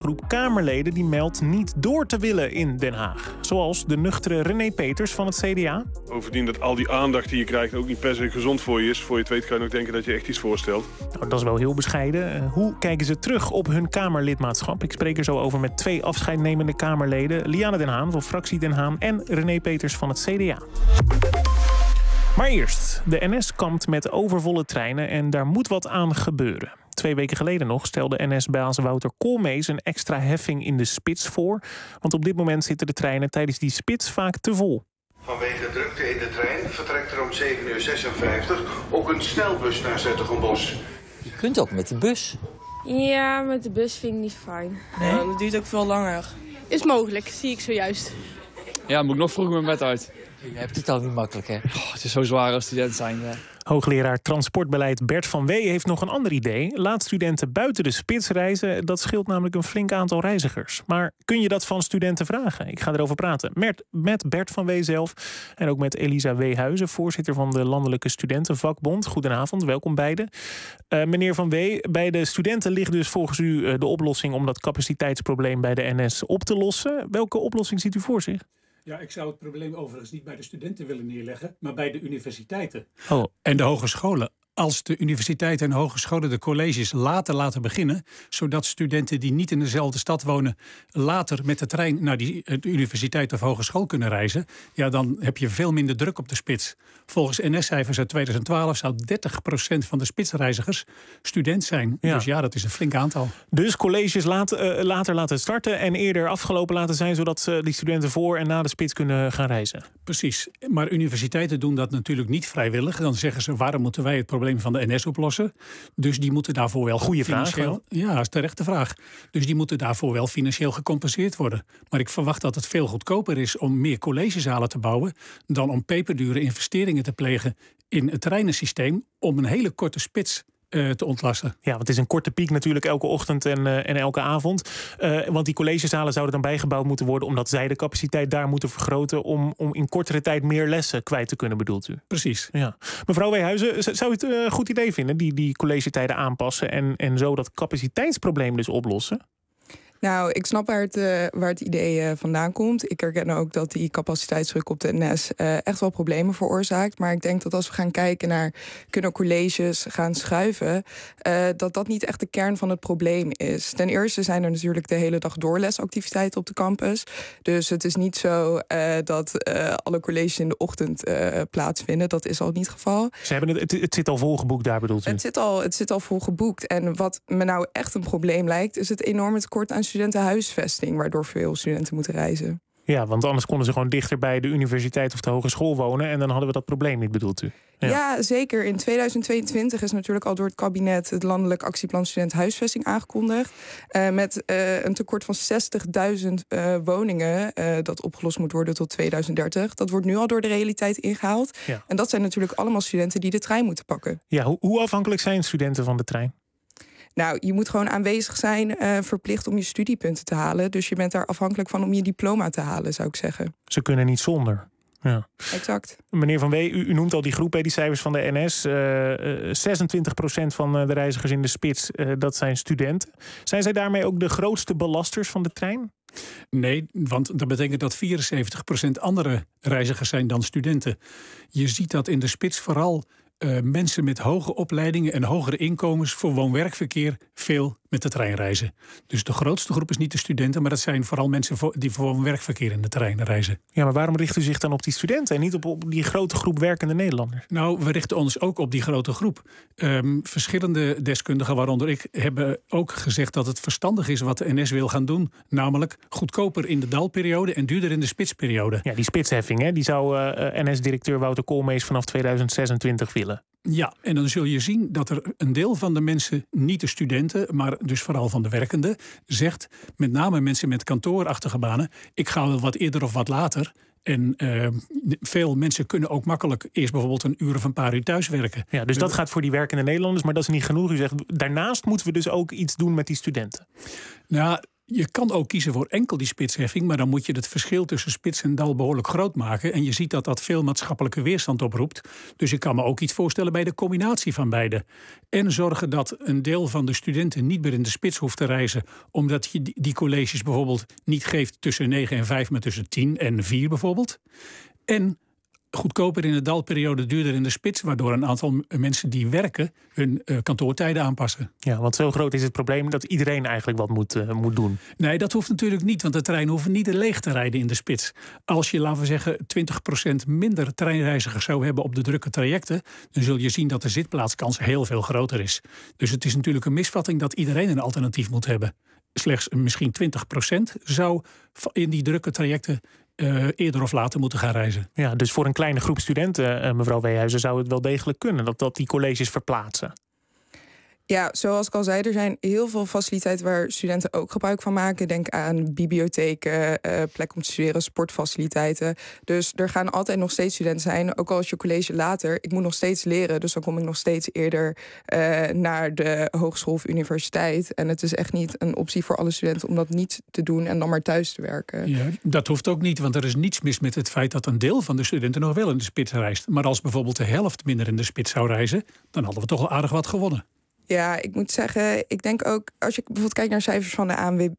groep Kamerleden die meldt niet door te willen in Den Haag. Zoals de nuchtere René Peters van het CDA. Bovendien dat al die aandacht die je krijgt ook niet per se gezond voor je is. Voor je het weet kan je nog denken dat je echt iets voorstelt. Nou, dat is wel heel bescheiden. Hoe kijken ze terug op hun Kamerlidmaatschap? Ik spreek er zo over met 2 afscheidnemende Kamerleden. Liane Den Haan van fractie Den Haan en René Peters van het CDA. Maar eerst, de NS kampt met overvolle treinen en daar moet wat aan gebeuren. 2 weken geleden nog stelde NS-baas Wouter Koolmees een extra heffing in de spits voor. Want op dit moment zitten de treinen tijdens die spits vaak te vol. Vanwege de drukte in de trein vertrekt er om 7:56 ook een snelbus naar 's-Hertogenbosch. Je kunt ook met de bus. Ja, met de bus vind ik niet fijn. Nee? Dat duurt ook veel langer. Is mogelijk, zie ik zojuist. Ja, moet ik nog vroeg mijn bed uit. Je hebt het al niet makkelijk, hè? Oh, het is zo zwaar als student zijn. Hoogleraar transportbeleid Bert van Wee heeft nog een ander idee. Laat studenten buiten de spits reizen. Dat scheelt namelijk een flink aantal reizigers. Maar kun je dat van studenten vragen? Ik ga erover praten met Bert van Wee zelf. En ook met Elisa Weehuizen, voorzitter van de Landelijke Studentenvakbond. Goedenavond, welkom beiden. Meneer Van Wee, bij de studenten ligt dus volgens u de oplossing om dat capaciteitsprobleem bij de NS op te lossen. Welke oplossing ziet u voor zich? Ja, ik zou het probleem overigens niet bij de studenten willen neerleggen, maar bij de universiteiten Oh. en de hogescholen. Als de universiteiten en hogescholen de colleges later laten beginnen, zodat studenten die niet in dezelfde stad wonen later met de trein naar de universiteit of hogeschool kunnen reizen, ja, dan heb je veel minder druk op de spits. Volgens NS-cijfers uit 2012 zou 30% van de spitsreizigers student zijn. Ja. Dus ja, dat is een flink aantal. Dus colleges later laten starten en eerder afgelopen laten zijn, zodat die studenten voor en na de spits kunnen gaan reizen. Precies, maar universiteiten doen dat natuurlijk niet vrijwillig. Dan zeggen ze, waarom moeten wij het probleem van de NS oplossen? Dus die moeten daarvoor wel Goeie financieel... vraag. Ja, dat is terecht de vraag. Dus die moeten daarvoor wel financieel gecompenseerd worden. Maar ik verwacht dat het veel goedkoper is om meer collegezalen te bouwen dan om peperdure investeringen te plegen in het treinensysteem om een hele korte spits te ontlasten. Ja, want het is een korte piek natuurlijk elke ochtend en elke avond. Want die collegezalen zouden dan bijgebouwd moeten worden omdat zij de capaciteit daar moeten vergroten om in kortere tijd meer lessen kwijt te kunnen, bedoelt u? Precies. Ja. Mevrouw Weehuizen, zou u het een goed idee vinden, die collegetijden aanpassen en zo dat capaciteitsprobleem dus oplossen? Nou, ik snap waar het idee vandaan komt. Ik herken ook dat die capaciteitsdruk op de NS echt wel problemen veroorzaakt. Maar ik denk dat als we gaan kijken naar kunnen colleges gaan schuiven, dat niet echt de kern van het probleem is. Ten eerste zijn er natuurlijk de hele dag doorlesactiviteiten op de campus. Dus het is niet zo dat alle colleges in de ochtend plaatsvinden. Dat is al niet het geval. Ze hebben het zit al volgeboekt daar, bedoelt u? Het zit al volgeboekt. En wat me nou echt een probleem lijkt, is het enorme tekort aan studentenhuisvesting, waardoor veel studenten moeten reizen. Ja, want anders konden ze gewoon dichter bij de universiteit of de hogeschool wonen en dan hadden we dat probleem niet, bedoelt u? Ja, zeker. In 2022 is natuurlijk al door het kabinet het Landelijk Actieplan Studentenhuisvesting aangekondigd. Met een tekort van 60.000 woningen dat opgelost moet worden tot 2030. Dat wordt nu al door de realiteit ingehaald. Ja. En dat zijn natuurlijk allemaal studenten die de trein moeten pakken. Ja, hoe afhankelijk zijn studenten van de trein? Nou, je moet gewoon aanwezig zijn, verplicht om je studiepunten te halen. Dus je bent daar afhankelijk van om je diploma te halen, zou ik zeggen. Ze kunnen niet zonder. Ja. Exact. Meneer Van Wee, u noemt al die groep, die cijfers van de NS. 26% van de reizigers in de spits, dat zijn studenten. Zijn zij daarmee ook de grootste belasters van de trein? Nee, want dat betekent dat 74% andere reizigers zijn dan studenten. Je ziet dat in de spits vooral mensen met hoge opleidingen en hogere inkomens voor woon-werkverkeer veel met de trein reizen. Dus de grootste groep is niet de studenten, maar dat zijn vooral mensen die voor woon-werkverkeer in de trein reizen. Ja, maar waarom richt u zich dan op die studenten en niet op die grote groep werkende Nederlanders? Nou, we richten ons ook op die grote groep. Verschillende deskundigen, waaronder ik, hebben ook gezegd dat het verstandig is wat de NS wil gaan doen. Namelijk goedkoper in de dalperiode en duurder in de spitsperiode. Ja, die spitsheffing, hè, die zou NS-directeur Wouter Koolmees vanaf 2026 willen. Ja, en dan zul je zien dat er een deel van de mensen, niet de studenten, maar dus vooral van de werkenden, zegt, met name mensen met kantoorachtige banen, ik ga wel wat eerder of wat later. En veel mensen kunnen ook makkelijk eerst bijvoorbeeld een uur of een paar uur thuis werken. Ja, dus dat gaat voor die werkende Nederlanders, maar dat is niet genoeg. U zegt, daarnaast moeten we dus ook iets doen met die studenten. Nou, Je kan ook kiezen voor enkel die spitsheffing, maar dan moet je het verschil tussen spits en dal behoorlijk groot maken. En je ziet dat dat veel maatschappelijke weerstand oproept. Dus ik kan me ook iets voorstellen bij de combinatie van beide. En zorgen dat een deel van de studenten niet meer in de spits hoeft te reizen, omdat je die colleges bijvoorbeeld niet geeft tussen 9 en 5, maar tussen 10 en 4 bijvoorbeeld. En goedkoper in de dalperiode, duurder in de spits, waardoor een aantal mensen die werken hun kantoortijden aanpassen. Ja, want zo groot is het probleem dat iedereen eigenlijk wat moet doen. Nee, dat hoeft natuurlijk niet, want de treinen hoeven niet leeg te rijden in de spits. Als je, laten we zeggen, 20% minder treinreizigers zou hebben op de drukke trajecten, dan zul je zien dat de zitplaatskans heel veel groter is. Dus het is natuurlijk een misvatting dat iedereen een alternatief moet hebben. Slechts misschien 20% zou in die drukke trajecten eerder of later moeten gaan reizen. Ja, dus voor een kleine groep studenten, mevrouw Weehuizen, zou het wel degelijk kunnen dat die colleges verplaatsen. Ja, zoals ik al zei, er zijn heel veel faciliteiten waar studenten ook gebruik van maken. Denk aan bibliotheken, plek om te studeren, sportfaciliteiten. Dus er gaan altijd nog steeds studenten zijn, ook al is je college later. Ik moet nog steeds leren, dus dan kom ik nog steeds eerder naar de hogeschool of universiteit. En het is echt niet een optie voor alle studenten om dat niet te doen en dan maar thuis te werken. Ja, dat hoeft ook niet, want er is niets mis met het feit dat een deel van de studenten nog wel in de spits reist. Maar als bijvoorbeeld de helft minder in de spits zou reizen, dan hadden we toch al aardig wat gewonnen. Ja, ik moet zeggen, ik denk ook, als je bijvoorbeeld kijkt naar cijfers van de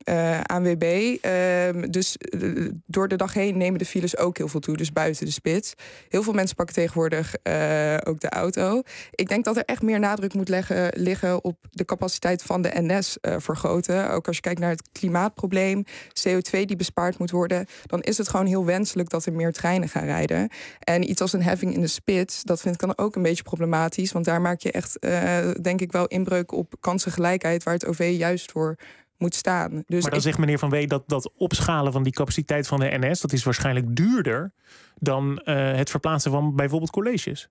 ANWB, dus door de dag heen nemen de files ook heel veel toe, dus buiten de spits. Heel veel mensen pakken tegenwoordig ook de auto. Ik denk dat er echt meer nadruk moet liggen op de capaciteit van de NS vergroten. Ook als je kijkt naar het klimaatprobleem, CO2 die bespaard moet worden, dan is het gewoon heel wenselijk dat er meer treinen gaan rijden. En iets als een heffing in de spits, dat vind ik dan ook een beetje problematisch, want daar maak je echt, denk ik wel, inbreuk op kansengelijkheid waar het OV juist voor moet staan. Dus maar dan zegt meneer Van Wee dat opschalen van die capaciteit van de NS, dat is waarschijnlijk duurder dan het verplaatsen van bijvoorbeeld colleges.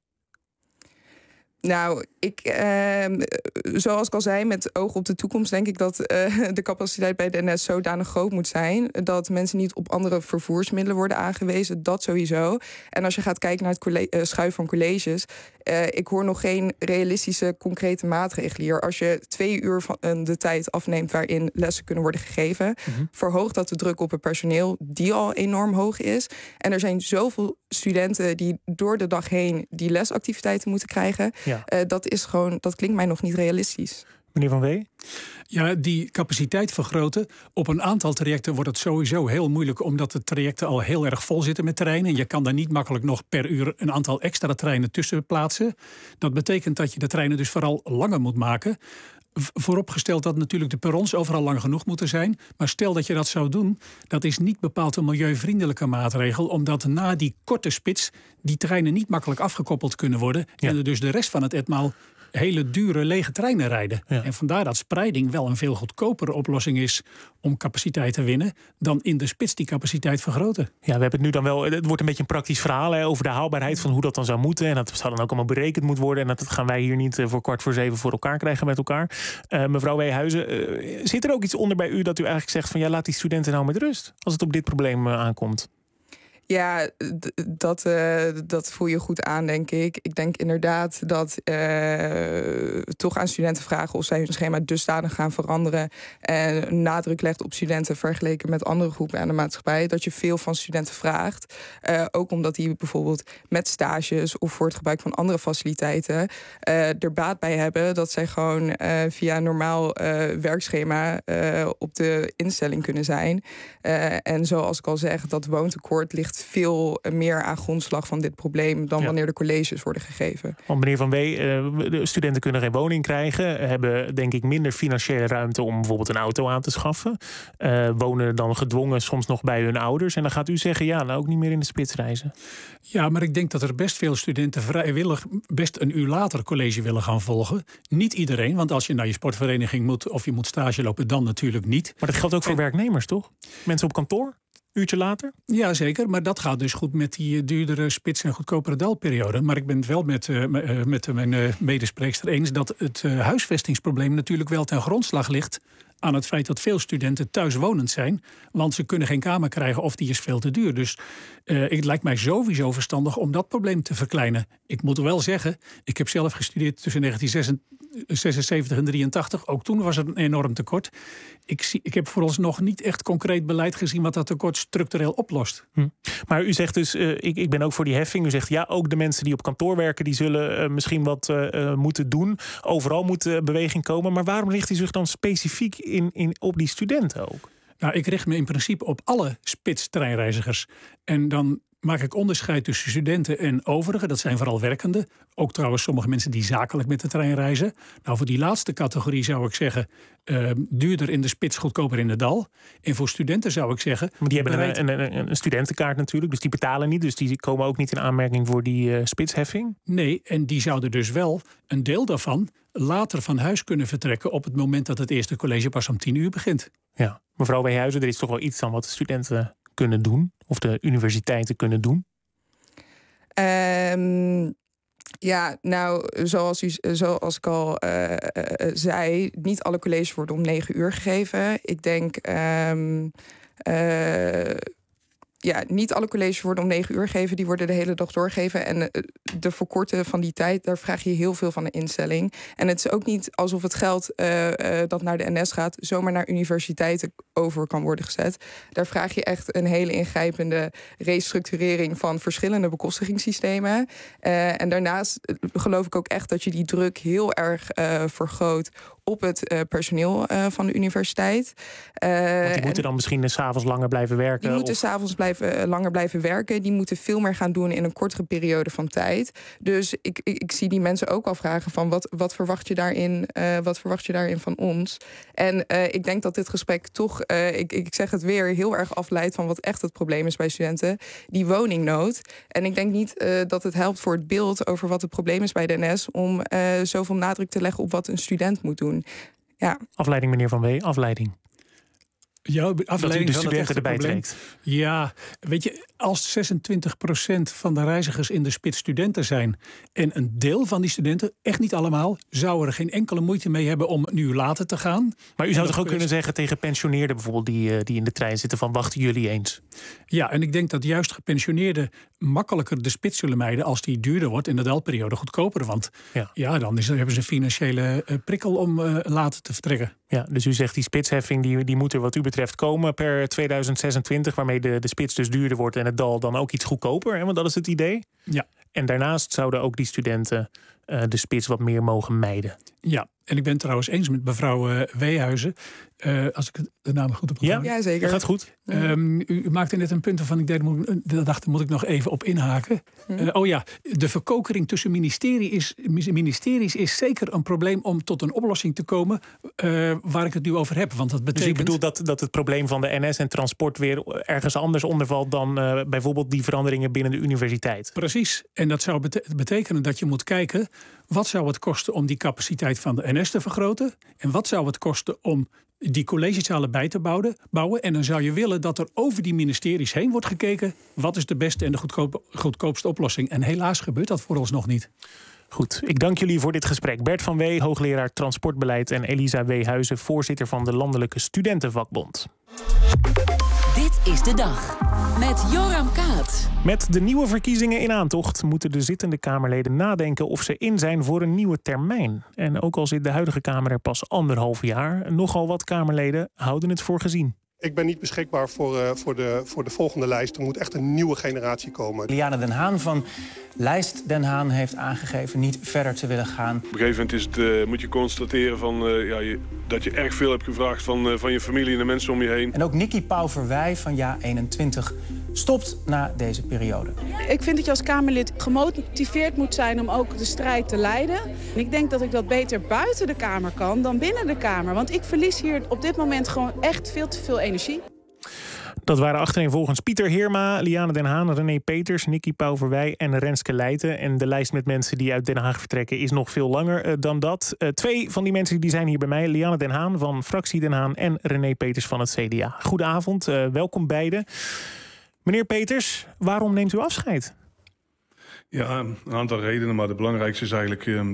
Nou, zoals ik al zei, met oog op de toekomst denk ik dat de capaciteit bij de NS zodanig groot moet zijn dat mensen niet op andere vervoersmiddelen worden aangewezen. Dat sowieso. En als je gaat kijken naar het schuiven van colleges, ik hoor nog geen realistische, concrete maatregelen hier. Als je 2 uur van de tijd afneemt waarin lessen kunnen worden gegeven, verhoogt dat de druk op het personeel, die al enorm hoog is. En er zijn zoveel studenten die door de dag heen die lesactiviteiten moeten krijgen. Ja. Dat klinkt mij nog niet realistisch. Meneer Van Wee? Ja, die capaciteit vergroten. Op een aantal trajecten wordt het sowieso heel moeilijk, omdat de trajecten al heel erg vol zitten met treinen. Je kan daar niet makkelijk nog per uur een aantal extra treinen tussen plaatsen. Dat betekent dat je de treinen dus vooral langer moet maken. Vooropgesteld dat natuurlijk de perrons overal lang genoeg moeten zijn. Maar stel dat je dat zou doen, dat is niet bepaald een milieuvriendelijke maatregel, omdat na die korte spits die treinen niet makkelijk afgekoppeld kunnen worden. Ja. En er dus de rest van het etmaal hele dure lege treinen rijden. Ja. En vandaar dat spreiding wel een veel goedkopere oplossing is om capaciteit te winnen dan in de spits die capaciteit vergroten. Ja, we hebben het nu dan wel, het wordt een beetje een praktisch verhaal over de haalbaarheid van hoe dat dan zou moeten. En dat zou dan ook allemaal berekend moeten worden. En dat gaan wij hier niet voor 6:15 voor elkaar krijgen met elkaar. Mevrouw Weehuizen, zit er ook iets onder bij u dat u eigenlijk zegt van ja, laat die studenten nou met rust als het op dit probleem aankomt? Ja, dat voel je goed aan, denk ik. Ik denk inderdaad dat toch aan studenten vragen of zij hun schema dusdanig gaan veranderen en nadruk legt op studenten vergeleken met andere groepen aan de maatschappij, dat je veel van studenten vraagt. Ook omdat die bijvoorbeeld met stages of voor het gebruik van andere faciliteiten er baat bij hebben dat zij gewoon via een normaal werkschema op de instelling kunnen zijn. En zoals ik al zeg, dat woontekort ligt veel meer aan grondslag van dit probleem dan wanneer de colleges worden gegeven. Want meneer Van Wee, de studenten kunnen geen woning krijgen, hebben denk ik minder financiële ruimte om bijvoorbeeld een auto aan te schaffen, wonen dan gedwongen soms nog bij hun ouders. En dan gaat u zeggen, ja, nou ook niet meer in de spits reizen. Ja, maar ik denk dat er best veel studenten vrijwillig best een uur later college willen gaan volgen. Niet iedereen, want als je naar je sportvereniging moet of je moet stage lopen, dan natuurlijk niet. Maar dat geldt ook voor werknemers, toch? Mensen op kantoor? Uurtje later? Ja, zeker. Maar dat gaat dus goed met die duurdere spits- en goedkopere dalperiode. Maar ik ben het wel met mijn medespreekster eens dat het huisvestingsprobleem natuurlijk wel ten grondslag ligt aan het feit dat veel studenten thuiswonend zijn. Want ze kunnen geen kamer krijgen of die is veel te duur. Dus het lijkt mij sowieso verstandig om dat probleem te verkleinen. Ik moet wel zeggen, ik heb zelf gestudeerd tussen 1976 en 83. Ook toen was het een enorm tekort. Ik heb vooralsnog niet echt concreet beleid gezien wat dat tekort structureel oplost. Maar u zegt dus, ik ben ook voor die heffing. U zegt ja, ook de mensen die op kantoor werken, die zullen misschien wat moeten doen. Overal moet beweging komen. Maar waarom richt u zich dan specifiek op die studenten ook? Nou, ik richt me in principe op alle spitstreinreizigers. En dan maak ik onderscheid tussen studenten en overigen. Dat zijn vooral werkenden. Ook trouwens sommige mensen die zakelijk met de trein reizen. Nou, voor die laatste categorie zou ik zeggen, duurder in de spits, goedkoper in de dal. En voor studenten zou ik zeggen... Maar die hebben een studentenkaart natuurlijk, dus die betalen niet. Dus die komen ook niet in aanmerking voor die spitsheffing? Nee, en die zouden dus wel een deel daarvan later van huis kunnen vertrekken op het moment dat het eerste college pas om 10 uur begint. Ja, mevrouw Weehuizen, er is toch wel iets aan wat de studenten kunnen doen? Of de universiteiten kunnen doen? Ja, nou, zoals ik al zei, niet alle colleges worden om 9 uur gegeven. Ik denk, niet alle colleges worden om 9 uur gegeven. Die worden de hele dag doorgegeven. En de verkorten van die tijd, daar vraag je heel veel van de instelling. En het is ook niet alsof het geld dat naar de NS gaat zomaar naar universiteiten over kan worden gezet. Daar vraag je echt een hele ingrijpende restructurering van verschillende bekostigingssystemen. En daarnaast geloof ik ook echt dat je die druk heel erg vergroot op het personeel van de universiteit. Want die moeten dan misschien 's avonds langer blijven werken? Die moeten 's avonds langer blijven werken. Die moeten veel meer gaan doen in een kortere periode van tijd. Dus ik zie die mensen ook al vragen van wat verwacht je daarin? Wat verwacht je daarin van ons? En ik denk dat dit gesprek toch, ik zeg het weer, heel erg afleidt van wat echt het probleem is bij studenten. Die woningnood. En ik denk niet dat het helpt voor het beeld over wat het probleem is bij de NS om zoveel nadruk te leggen op wat een student moet doen. Ja. Afleiding, meneer Van Wee, afleiding. Ja, afleiding dat u de van studenten erbij probleem. trekt. Ja, weet je, als 26% van de reizigers in de spits studenten zijn en een deel van die studenten, echt niet allemaal, zou er geen enkele moeite mee hebben om een uur later te gaan. Maar u zou toch ook kunnen zeggen tegen pensioneerden bijvoorbeeld die in de trein zitten van wachten jullie eens? Ja, en ik denk dat juist gepensioneerden makkelijker de spits zullen mijden als die duurder wordt en de dalperiode goedkoper. Want dan hebben ze een financiële prikkel om later te vertrekken. Ja, dus u zegt die spitsheffing die moet er wat u betreft komen per 2026... waarmee de spits dus duurder wordt en het dal dan ook iets goedkoper. Hè? Want dat is het idee. Ja. En daarnaast zouden ook die studenten de spits wat meer mogen mijden. Ja, en ik ben het trouwens eens met mevrouw Weehuizen. Als ik de naam goed heb onthouden. Ja, zeker. Dat gaat goed. U maakte net een punt waarvan ik dacht, moet ik nog even op inhaken. De verkokering tussen ministeries is zeker een probleem om tot een oplossing te komen waar ik het nu over heb. Want dat betekent... Dus u bedoelt dat het probleem van de NS en transport weer ergens anders ondervalt dan bijvoorbeeld die veranderingen binnen de universiteit? Precies. En dat zou betekenen dat je moet kijken, wat zou het kosten om die capaciteit van de NS te vergroten? En wat zou het kosten om die collegezalen bij te bouwen? En dan zou je willen dat er over die ministeries heen wordt gekeken, wat is de beste en de goedkoopste oplossing? En helaas gebeurt dat vooralsnog niet. Goed, ik dank jullie voor dit gesprek. Bert van Wee, hoogleraar transportbeleid, en Elisa Weehuizen, voorzitter van de Landelijke Studentenvakbond. Dit is de dag met Joram Kaat. Met de nieuwe verkiezingen in aantocht moeten de zittende Kamerleden nadenken of ze in zijn voor een nieuwe termijn. En ook al zit de huidige Kamer er pas 1,5 jaar, nogal wat Kamerleden houden het voor gezien. Ik ben niet beschikbaar voor de volgende lijst. Er moet echt een nieuwe generatie komen. Liane Den Haan van Lijst Den Haan heeft aangegeven niet verder te willen gaan. Op een gegeven moment moet je constateren dat je erg veel hebt gevraagd van je familie en de mensen om je heen. En ook Nikki Pauw-Verwij van Ja21 stopt na deze periode. Ik vind dat je als Kamerlid gemotiveerd moet zijn om ook de strijd te leiden. En ik denk dat ik dat beter buiten de Kamer kan dan binnen de Kamer. Want ik verlies hier op dit moment gewoon echt veel te veel energie. Dat waren achtereenvolgens Pieter Heerma, Liane Den Haan, René Peters, Nikki Pauw-Verwij en Renske Leijten. En de lijst met mensen die uit Den Haag vertrekken is nog veel langer dan dat. 2 van die mensen die zijn hier bij mij. Liane Den Haan van Fractie Den Haan en René Peters van het CDA. Goedenavond, welkom beiden. Meneer Peters, waarom neemt u afscheid? Ja, een aantal redenen, maar de belangrijkste is eigenlijk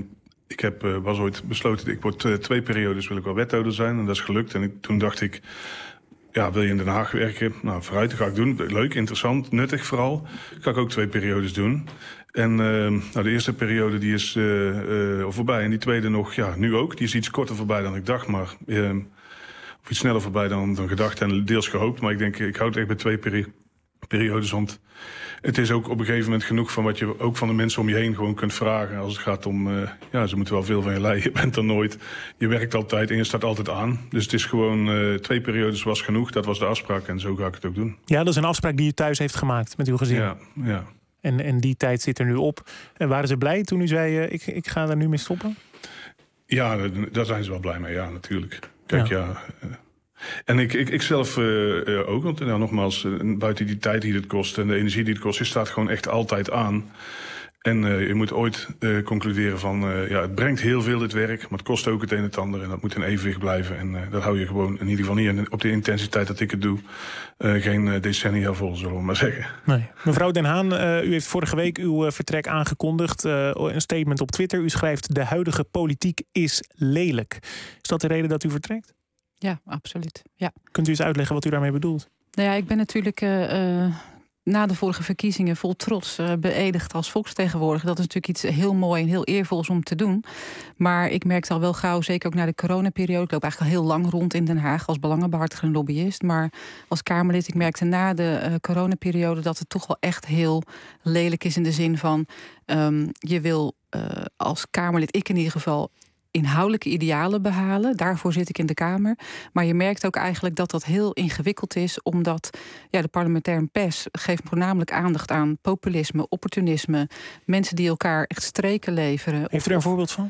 Ik was ooit besloten, ik word 2 periodes wil ik wel wethouder zijn. En dat is gelukt. En toen dacht ik, ja, wil je in Den Haag werken? Nou, vooruit, dat ga ik doen. Leuk, interessant, nuttig vooral. Ga ik ook 2 periodes doen. En de eerste periode die is voorbij. En die tweede nog, ja, nu ook. Die is iets korter voorbij dan ik dacht, maar... of iets sneller voorbij dan gedacht en deels gehoopt. Maar ik denk, ik hou het echt bij 2 periodes. Want het is ook op een gegeven moment genoeg van wat je ook van de mensen om je heen gewoon kunt vragen. Als het gaat om, ze moeten wel veel van je leiden. Je bent er nooit. Je werkt altijd en je staat altijd aan. Dus het is gewoon 2 periodes was genoeg. Dat was de afspraak en zo ga ik het ook doen. Ja, dat is een afspraak die u thuis heeft gemaakt met uw gezin. Ja. En die tijd zit er nu op. En waren ze blij toen u zei, ik ga er nu mee stoppen? Ja, daar zijn ze wel blij mee. Ja, natuurlijk. Kijk, en ik zelf ook, want nogmaals, buiten die tijd die het kost en de energie die het kost, je staat gewoon echt altijd aan. En je moet ooit concluderen van, het brengt heel veel dit werk, maar het kost ook het een en het ander. En dat moet in evenwicht blijven. En dat hou je gewoon in ieder geval niet op de intensiteit dat ik het doe. Geen decennia vol, zullen we maar zeggen. Nee. Mevrouw Den Haan, u heeft vorige week uw vertrek aangekondigd. Een statement op Twitter. U schrijft, de huidige politiek is lelijk. Is dat de reden dat u vertrekt? Ja, absoluut. Ja. Kunt u eens uitleggen wat u daarmee bedoelt? Nou ja, ik ben natuurlijk na de vorige verkiezingen vol trots beëdigd als volksvertegenwoordiger. Dat is natuurlijk iets heel mooi en heel eervols om te doen. Maar ik merkte al wel gauw, zeker ook na de coronaperiode, ik loop eigenlijk al heel lang rond in Den Haag als belangenbehartiger en lobbyist. Maar als Kamerlid, ik merkte na de coronaperiode dat het toch wel echt heel lelijk is in de zin van je wil als Kamerlid, ik in ieder geval, inhoudelijke idealen behalen. Daarvoor zit ik in de Kamer. Maar je merkt ook eigenlijk dat dat heel ingewikkeld is, omdat de parlementaire pers geeft voornamelijk aandacht aan populisme, opportunisme, mensen die elkaar echt streken leveren. Heeft u er een voorbeeld van?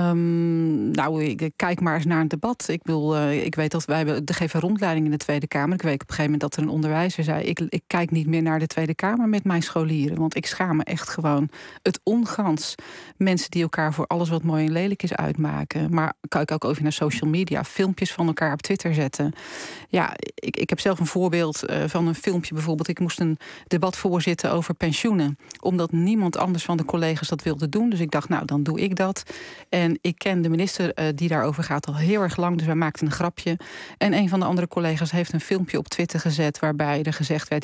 Ik kijk maar eens naar een debat. Ik weet dat wij geven rondleiding in de Tweede Kamer. Ik weet op een gegeven moment dat er een onderwijzer zei, ik kijk niet meer naar de Tweede Kamer met mijn scholieren, want ik schaam me echt gewoon het ongans. Mensen die elkaar voor alles wat mooi en lelijk is uitmaken. Maar kijk ook over naar social media, filmpjes van elkaar op Twitter zetten. Ja, ik heb zelf een voorbeeld van een filmpje bijvoorbeeld. Ik moest een debat voorzitten over pensioenen, omdat niemand anders van de collega's dat wilde doen. Dus ik dacht, nou, dan doe ik dat. En ik ken de minister die daarover gaat al heel erg lang, dus wij maakten een grapje. En een van de andere collega's heeft een filmpje op Twitter gezet waarbij er gezegd werd,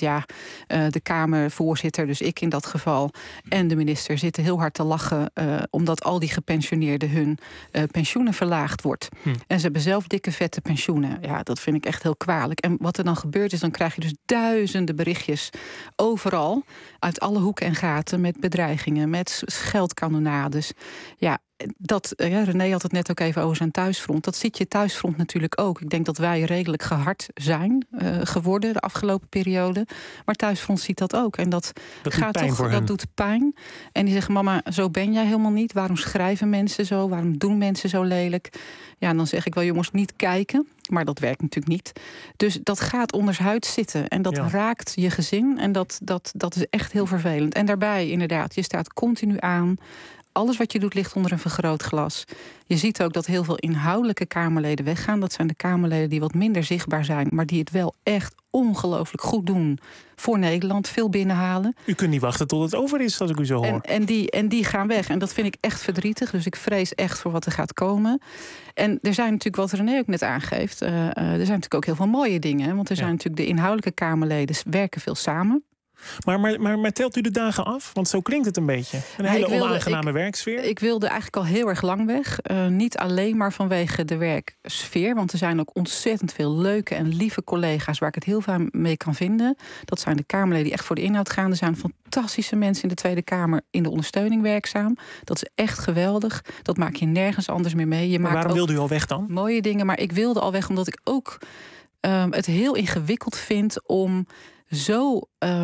de Kamervoorzitter, dus ik in dat geval, en de minister zitten heel hard te lachen omdat al die gepensioneerden hun pensioenen verlaagd wordt. En ze hebben zelf dikke vette pensioenen. Ja, dat vind ik echt heel kwalijk. En wat er dan gebeurt is, dan krijg je dus duizenden berichtjes overal, uit alle hoeken en gaten, met bedreigingen, met geldkanonades. Ja, René had het net ook even over zijn thuisfront. Dat ziet je thuisfront natuurlijk ook. Ik denk dat wij redelijk gehard zijn geworden de afgelopen periode. Maar thuisfront ziet dat ook. En dat doet pijn. En die zeggen, mama, zo ben jij helemaal niet. Waarom schrijven mensen zo? Waarom doen mensen zo lelijk? Ja, en dan zeg ik wel, jongens, niet kijken. Maar dat werkt natuurlijk niet. Dus dat gaat ondershuid zitten. En dat raakt je gezin. En dat is echt heel vervelend. En daarbij, inderdaad, je staat continu aan. Alles wat je doet ligt onder een vergrootglas. Je ziet ook dat heel veel inhoudelijke Kamerleden weggaan. Dat zijn de Kamerleden die wat minder zichtbaar zijn, maar die het wel echt ongelooflijk goed doen voor Nederland. Veel binnenhalen. U kunt niet wachten tot het over is, als ik u zo hoor. En die gaan weg. En dat vind ik echt verdrietig. Dus ik vrees echt voor wat er gaat komen. En er zijn natuurlijk, wat René ook net aangeeft, er zijn natuurlijk ook heel veel mooie dingen. Want er zijn natuurlijk de inhoudelijke Kamerleden werken veel samen. Maar telt u de dagen af? Want zo klinkt het een beetje. Een hele onaangename werksfeer. Ik wilde eigenlijk al heel erg lang weg. Niet alleen maar vanwege de werksfeer. Want er zijn ook ontzettend veel leuke en lieve collega's waar ik het heel vaak mee kan vinden. Dat zijn de Kamerleden die echt voor de inhoud gaan. Er zijn fantastische mensen in de Tweede Kamer in de ondersteuning werkzaam. Dat is echt geweldig. Dat maak je nergens anders meer mee. Maar waarom wilde u al weg dan? Mooie dingen. Maar ik wilde al weg omdat ik ook het heel ingewikkeld vind om zo,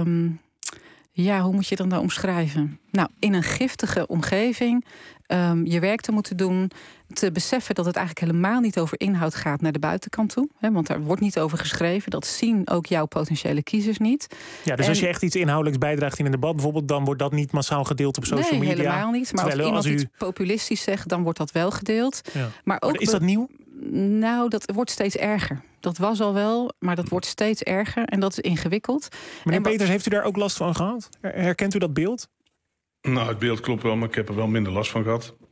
hoe moet je dat nou omschrijven? Nou, in een giftige omgeving je werk te moeten doen, te beseffen dat het eigenlijk helemaal niet over inhoud gaat naar de buitenkant toe. Hè, want daar wordt niet over geschreven. Dat zien ook jouw potentiële kiezers niet. Ja, dus als je echt iets inhoudelijks bijdraagt in een debat bijvoorbeeld, dan wordt dat niet massaal gedeeld op social media? Nee, helemaal niet. Maar als iemand iets populistisch zegt, dan wordt dat wel gedeeld. Ja. Maar is dat nieuw? Nou, dat wordt steeds erger. Dat was al wel, maar dat wordt steeds erger. En dat is ingewikkeld. Meneer Peters, heeft u daar ook last van gehad? Herkent u dat beeld? Nou, het beeld klopt wel, maar ik heb er wel minder last van gehad.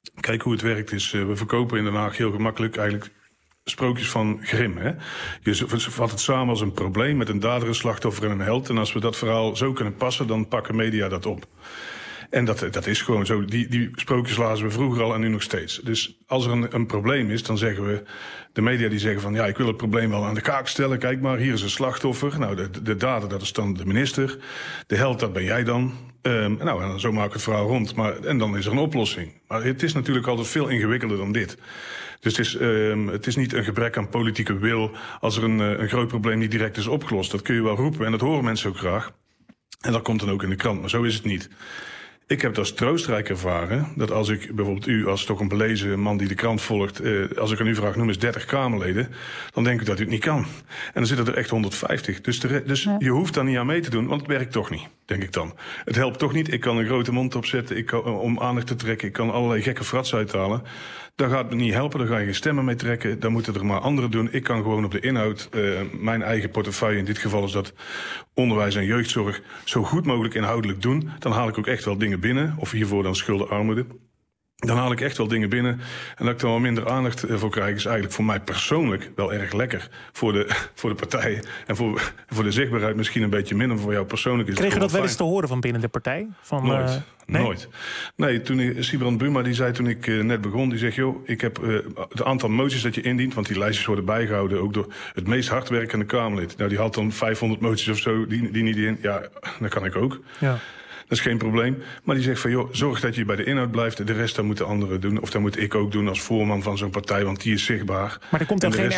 Kijk, hoe het werkt is, we verkopen in Den Haag heel gemakkelijk eigenlijk sprookjes van Grimm. Hè? Je vat het samen als een probleem met een dader, een slachtoffer en een held. En als we dat verhaal zo kunnen passen, dan pakken media dat op. En dat is gewoon zo. Die sprookjes lazen we vroeger al en nu nog steeds. Dus als er een probleem is, dan zeggen we... De media die zeggen van, ja, ik wil het probleem wel aan de kaak stellen. Kijk maar, hier is een slachtoffer. Nou, de dader, dat is dan de minister. De held, dat ben jij dan. En zo maak ik het verhaal rond. En dan is er een oplossing. Maar het is natuurlijk altijd veel ingewikkelder dan dit. Dus het is niet een gebrek aan politieke wil... als er een groot probleem niet direct is opgelost. Dat kun je wel roepen en dat horen mensen ook graag. En dat komt dan ook in de krant, maar zo is het niet. Ik heb het als troostrijk ervaren dat als ik bijvoorbeeld u als toch een belezen man die de krant volgt... als ik aan u vraag, noem eens 30 Kamerleden, dan denk ik dat u het niet kan. En dan zitten er echt 150. Dus je hoeft daar niet aan mee te doen, want het werkt toch niet, denk ik dan. Het helpt toch niet, ik kan een grote mond opzetten om aandacht te trekken. Ik kan allerlei gekke frats uithalen. Dat gaat me niet helpen, daar ga je geen stemmen mee trekken. Dan moeten er maar anderen doen. Ik kan gewoon op de inhoud, mijn eigen portefeuille... in dit geval is dat onderwijs en jeugdzorg... zo goed mogelijk inhoudelijk doen. Dan haal ik ook echt wel dingen binnen. Of hiervoor dan schuldenarmoede. Dan haal ik echt wel dingen binnen. En dat ik er wel minder aandacht voor krijg... is eigenlijk voor mij persoonlijk wel erg lekker. Voor de partijen. En voor de zichtbaarheid misschien een beetje minder. Voor jou persoonlijk is het. Kreeg je dat wel eens te horen van binnen de partij? Nooit. Nee? Nooit. Nee, toen Sibrand Buma die zei toen ik net begon... die zegt, joh, ik heb het aantal moties dat je indient... want die lijstjes worden bijgehouden... ook door het meest hardwerkende Kamerlid. Nou, die had dan 500 moties of zo, die niet in. Ja, dat kan ik ook. Ja. Dat is geen probleem. Maar die zegt van, joh, zorg dat je bij de inhoud blijft. De rest, dat moeten anderen doen. Of dat moet ik ook doen als voorman van zo'n partij. Want die is zichtbaar. Maar er komt dan geen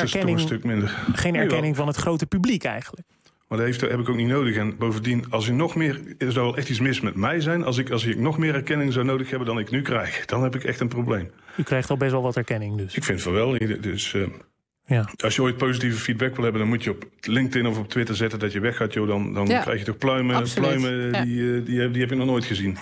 erkenning van het grote publiek eigenlijk. Maar dat heb ik ook niet nodig. En bovendien, als je nog meer... Er zou wel echt iets mis met mij zijn. Als ik nog meer erkenning zou nodig hebben dan ik nu krijg. Dan heb ik echt een probleem. U krijgt al best wel wat erkenning dus. Ik vind van wel. Dus... Ja. Als je ooit positieve feedback wil hebben... dan moet je op LinkedIn of op Twitter zetten dat je weggaat. Joh, dan krijg je toch pluimen. Absoluut. Pluimen die heb je nog nooit gezien.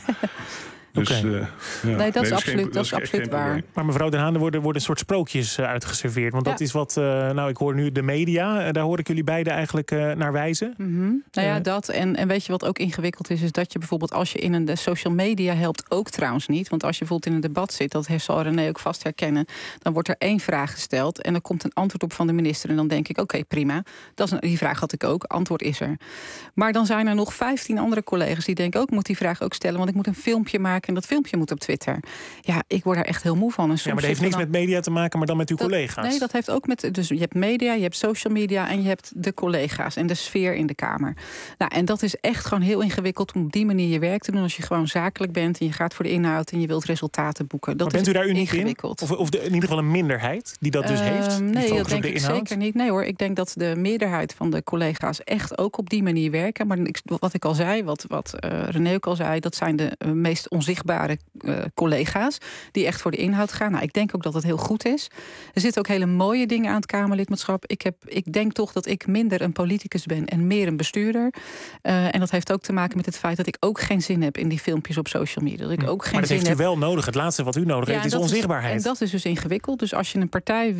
Dus, nee, dat is absoluut waar. Maar mevrouw Den Haan, er worden een soort sprookjes uitgeserveerd. Want dat is wat, ik hoor nu de media. Daar hoor ik jullie beiden eigenlijk naar wijzen. Mm-hmm. Nou ja, dat. En weet je wat ook ingewikkeld is dat je bijvoorbeeld als je in de social media helpt ook trouwens niet. Want als je bijvoorbeeld in een debat zit, dat zal René ook vast herkennen. Dan wordt er 1 vraag gesteld en er komt een antwoord op van de minister. En dan denk ik, oké, prima. Die vraag had ik ook. Antwoord is er. Maar dan zijn er nog 15 andere collega's die denken ook, ik moet die vraag ook stellen. Want ik moet een filmpje maken. En dat filmpje moet op Twitter. Ja, ik word daar echt heel moe van. En soms maar dat heeft niks met media te maken, maar dan met uw collega's. Nee, dat heeft ook met... Dus je hebt media, je hebt social media en je hebt de collega's en de sfeer in de Kamer. Nou, en dat is echt gewoon heel ingewikkeld om op die manier je werk te doen. Als je gewoon zakelijk bent en je gaat voor de inhoud en je wilt resultaten boeken. Dat maar bent u daar uniek ingewikkeld. Of in ieder geval een minderheid die dat dus heeft? Nee, dat denk ik zeker niet. Nee hoor, ik denk dat de meerderheid van de collega's echt ook op die manier werken. Maar wat ik al zei, wat René ook al zei, dat zijn de meest onzichtbare collega's die echt voor de inhoud gaan. Nou, ik denk ook dat het heel goed is. Er zitten ook hele mooie dingen aan het Kamerlidmaatschap. Ik denk toch dat ik minder een politicus ben en meer een bestuurder. En dat heeft ook te maken met het feit dat ik ook geen zin heb in die filmpjes op social media. Dat ik ook geen maar dat zin heeft u wel nodig. Het laatste wat u nodig heeft is onzichtbaarheid. En dat is dus ingewikkeld. Dus als je een partij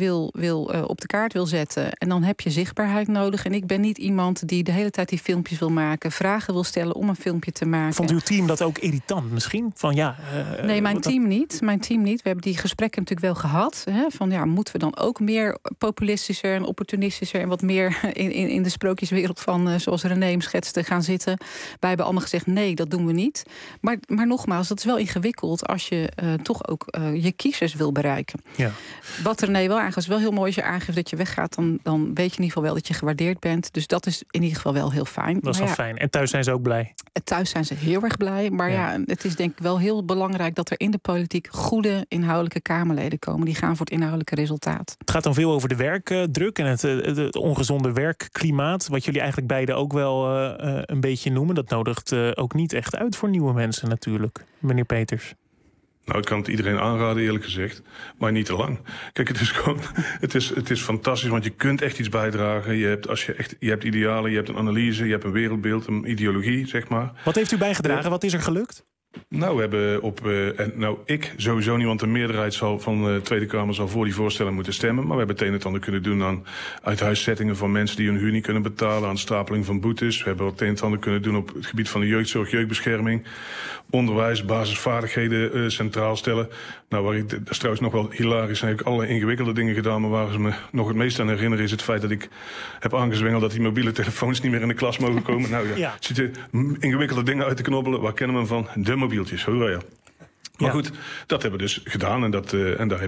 op de kaart wil zetten en dan heb je zichtbaarheid nodig. En ik ben niet iemand die de hele tijd die filmpjes wil maken, vragen wil stellen om een filmpje te maken. Vond uw team dat ook irritant misschien? Nee, mijn team niet. We hebben die gesprekken natuurlijk wel gehad. Hè, van moeten we dan ook meer populistischer en opportunistischer en wat meer in de sprookjeswereld van, zoals René hem schetste, gaan zitten. Wij hebben allemaal gezegd, nee, dat doen we niet. Maar nogmaals, dat is wel ingewikkeld als je toch ook je kiezers wil bereiken. Ja. Wat René wel aangeeft, is wel heel mooi als je aangeeft dat je weggaat, dan weet je in ieder geval wel dat je gewaardeerd bent. Dus dat is in ieder geval wel heel fijn. Dat is wel fijn. En thuis zijn ze ook blij? Thuis zijn ze heel erg blij. Maar het is denk ik wel heel belangrijk dat er in de politiek goede inhoudelijke Kamerleden komen. Die gaan voor het inhoudelijke resultaat. Het gaat dan veel over de werkdruk en het ongezonde werkklimaat. Wat jullie eigenlijk beiden ook wel een beetje noemen. Dat nodigt ook niet echt uit voor nieuwe mensen natuurlijk, meneer Peters. Nou, ik kan het iedereen aanraden, eerlijk gezegd. Maar niet te lang. Kijk, het is gewoon... Het is fantastisch, want je kunt echt iets bijdragen. Je hebt idealen, je hebt een analyse, je hebt een wereldbeeld, een ideologie, zeg maar. Wat heeft u bijgedragen? Wat is er gelukt? Nou, we hebben ik sowieso niet, want de meerderheid van de Tweede Kamer zal voor die voorstellen moeten stemmen. Maar we hebben het een en ander kunnen doen aan uithuiszettingen van mensen die hun huur niet kunnen betalen, aan stapeling van boetes. We hebben het een en ander kunnen doen op het gebied van de jeugdzorg, jeugdbescherming, onderwijs, basisvaardigheden centraal stellen. Nou, dat is trouwens nog wel hilarisch. Dan heb ik allerlei ingewikkelde dingen gedaan, maar waar ze me nog het meest aan herinneren is het feit dat ik heb aangezwengeld dat die mobiele telefoons niet meer in de klas mogen komen. Nou ja, zitten ingewikkelde dingen uit te knobbelen. Waar kennen we hem van? De mobieltjes, hoor ja. Maar goed, dat hebben we dus gedaan en daar heb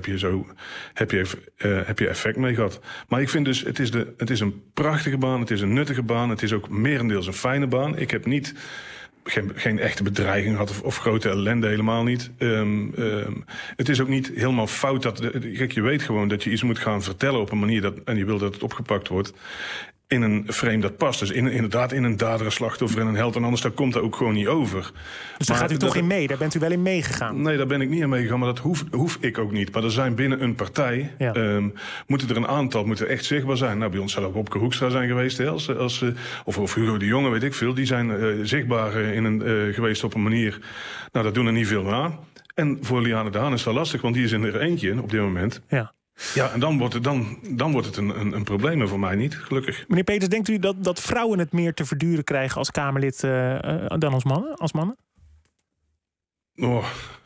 je effect mee gehad. Maar ik vind dus, het is een prachtige baan, het is een nuttige baan, het is ook merendeels een fijne baan. Ik heb geen echte bedreiging gehad of grote ellende, helemaal niet. Het is ook niet helemaal fout kijk, je weet gewoon dat je iets moet gaan vertellen op een manier en je wil dat het opgepakt wordt in een frame dat past. Dus inderdaad in een dader, een slachtoffer en een held. En anders dan komt dat ook gewoon niet over. Dus daar gaat u toch in mee? Daar bent u wel in meegegaan? Nee, daar ben ik niet in meegegaan. Maar dat hoef ik ook niet. Maar er zijn binnen een partij moeten er een aantal echt zichtbaar zijn. Nou, bij ons zou ook Wopke Hoekstra zijn geweest. Hè, of Hugo de Jonge, weet ik veel. Die zijn zichtbaar geweest op een manier. Nou, dat doen er niet veel aan. En voor Liane de Haan is dat lastig. Want die is er eentje op dit moment. Ja, en dan wordt het een probleem, voor mij niet, gelukkig. Meneer Peters, denkt u dat vrouwen het meer te verduren krijgen als Kamerlid dan als mannen? Oh,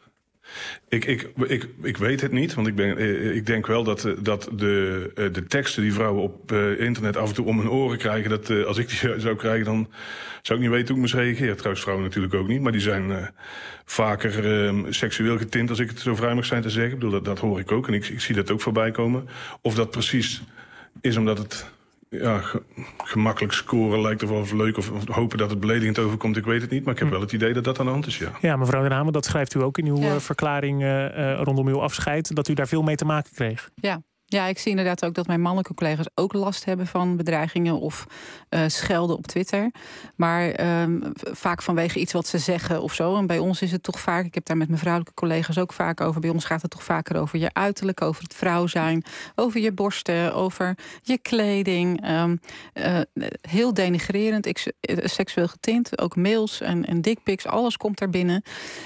ik weet het niet, want ik denk wel dat de teksten die vrouwen op internet af en toe om hun oren krijgen, dat als ik die zou krijgen, dan zou ik niet weten hoe ik moest reageren. Trouwens, vrouwen natuurlijk ook niet, maar die zijn vaker seksueel getint, als ik het zo vrij mag zijn te zeggen. Ik bedoel, dat hoor ik ook en ik zie dat ook voorbij komen. Of dat precies is omdat het gemakkelijk scoren lijkt of leuk of hopen dat het beledigend overkomt, ik weet het niet. Maar ik heb wel het idee dat dat aan de hand is, ja. Ja, mevrouw Den Hamer, dat schrijft u ook in uw verklaring rondom uw afscheid, dat u daar veel mee te maken kreeg. Ja, ik zie inderdaad ook dat mijn mannelijke collega's ook last hebben van bedreigingen of schelden op Twitter. Maar vaak vanwege iets wat ze zeggen of zo. En bij ons is het toch vaak, ik heb daar met mijn vrouwelijke collega's ook vaak over. Bij ons gaat het toch vaker over je uiterlijk, over het vrouw zijn, over je borsten, over je kleding. Heel denigrerend, seksueel getint, ook mails en dickpics, alles komt daar binnen.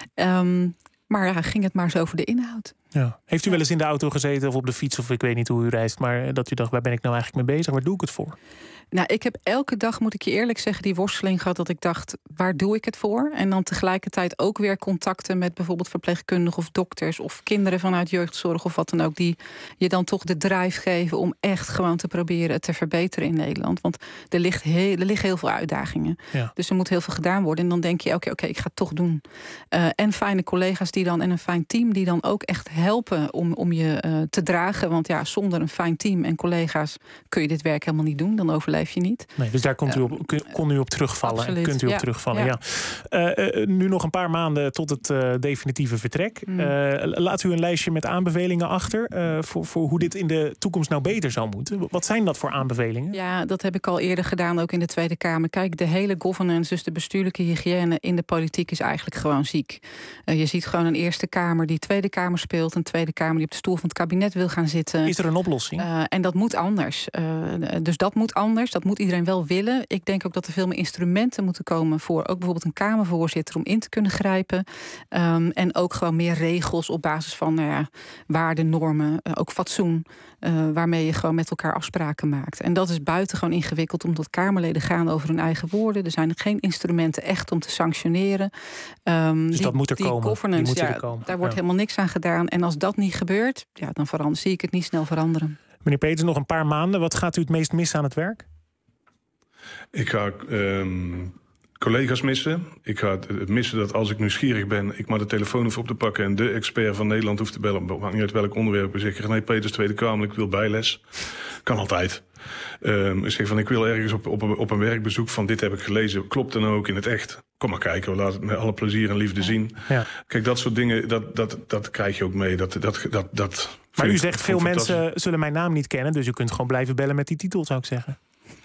Maar ging het maar eens over de inhoud. Ja. Heeft u wel eens in de auto gezeten of op de fiets, of ik weet niet hoe u reist, maar dat u dacht, waar ben ik nou eigenlijk mee bezig? Waar doe ik het voor? Nou, ik heb elke dag, moet ik je eerlijk zeggen, die worsteling gehad dat ik dacht, waar doe ik het voor? En dan tegelijkertijd ook weer contacten met bijvoorbeeld verpleegkundigen of dokters of kinderen vanuit jeugdzorg of wat dan ook, die je dan toch de drive geven om echt gewoon te proberen het te verbeteren in Nederland. Want er liggen heel veel uitdagingen. Ja. Dus er moet heel veel gedaan worden. En dan denk je, oké, ik ga het toch doen. En fijne collega's die dan en een fijn team die dan ook echt helpen om je te dragen. Want ja, zonder een fijn team en collega's kun je dit werk helemaal niet doen. Dan overleef je niet. Nee, dus daar kon u op terugvallen. Absoluut, kunt u op terugvallen, ja. Nu nog een paar maanden tot het definitieve vertrek. Laat u een lijstje met aanbevelingen achter voor hoe dit in de toekomst nou beter zou moeten. Wat zijn dat voor aanbevelingen? Ja, dat heb ik al eerder gedaan, ook in de Tweede Kamer. Kijk, de hele governance, dus de bestuurlijke hygiëne in de politiek is eigenlijk gewoon ziek. Je ziet gewoon een Eerste Kamer die Tweede Kamer speelt, een Tweede Kamer die op de stoel van het kabinet wil gaan zitten. Is er een oplossing? En dat moet anders. Dus dat moet anders. Dat moet iedereen wel willen. Ik denk ook dat er veel meer instrumenten moeten komen voor ook bijvoorbeeld een Kamervoorzitter om in te kunnen grijpen. En ook gewoon meer regels op basis van waarden, normen, ook fatsoen. Waarmee je gewoon met elkaar afspraken maakt. En dat is buitengewoon ingewikkeld, omdat Kamerleden gaan over hun eigen woorden. Er zijn geen instrumenten echt om te sanctioneren. Dus dat moet er komen. Governance, daar wordt helemaal niks aan gedaan. En als dat niet gebeurt, dan zie ik het niet snel veranderen. Meneer Peters, nog een paar maanden. Wat gaat u het meest missen aan het werk? Ik ga collega's missen. Ik ga het missen dat als ik nieuwsgierig ben, ik maar de telefoon hoef op te pakken en de expert van Nederland hoef te bellen. Maakt niet uit welk onderwerp. Ik zeg, René Peters, Tweede Kamer, ik wil bijles. Kan altijd. Ik zeg van, ik wil ergens op een werkbezoek van dit heb ik gelezen. Klopt dan ook in het echt? Kom maar kijken, we laten het met alle plezier en liefde zien. Ja. Kijk, dat soort dingen, dat krijg je ook mee. Maar u zegt, veel mensen zullen mijn naam niet kennen, dus u kunt gewoon blijven bellen met die titel, zou ik zeggen.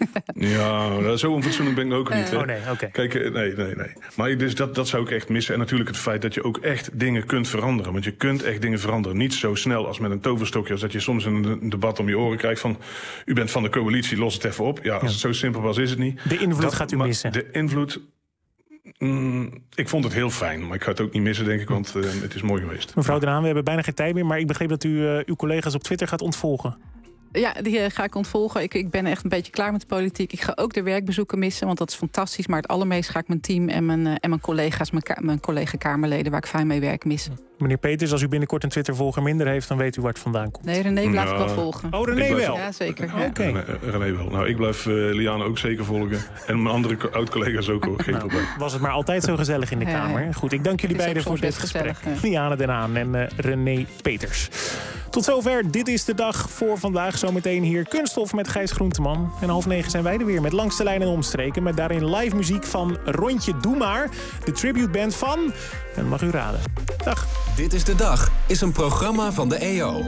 Ja, zo onfatsoenlijk ben ik ook niet. Oh nee, oké. Kijk, nee. Maar dus dat zou ik echt missen. En natuurlijk het feit dat je ook echt dingen kunt veranderen. Want je kunt echt dingen veranderen. Niet zo snel als met een toverstokje. Als dat je soms een debat om je oren krijgt van, u bent van de coalitie, los het even op. Ja, als het zo simpel was, is het niet. De invloed gaat u missen. De invloed, Ik vond het heel fijn, maar ik ga het ook niet missen, denk ik, want het is mooi geweest. Mevrouw Den Haan, we hebben bijna geen tijd meer, maar ik begreep dat u uw collega's op Twitter gaat ontvolgen. Ja, die ga ik ontvolgen. Ik ben echt een beetje klaar met de politiek. Ik ga ook de werkbezoeken missen, want dat is fantastisch. Maar het allermeest ga ik mijn team en mijn collega's, mijn collega-Kamerleden waar ik fijn mee werk, missen. Meneer Peters, als u binnenkort een Twitter-volger minder heeft, dan weet u waar het vandaan komt. Nee, René blijf ik wel volgen. Oh, René wel? Ja, zeker. Ja. Oké. René wel. Nou, ik blijf Liane ook zeker volgen. En mijn andere oud-collega's ook hoor, geen probleem. Was het maar altijd zo gezellig in de Kamer. Goed, ik dank jullie beiden voor dit gesprek. Liane Den Haan en René Peters. Tot zover, dit is de dag voor vandaag. Zometeen hier Kunststof met Gijs Groenteman. En 8:30 zijn wij er weer met Langs de Lijn en Omstreken. Met daarin live muziek van Rondje Doe Maar. De tributeband van... En mag u raden. Dag. Dit is de Dag is een programma van de EO.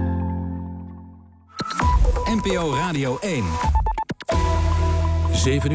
NPO Radio 1. 7 uur.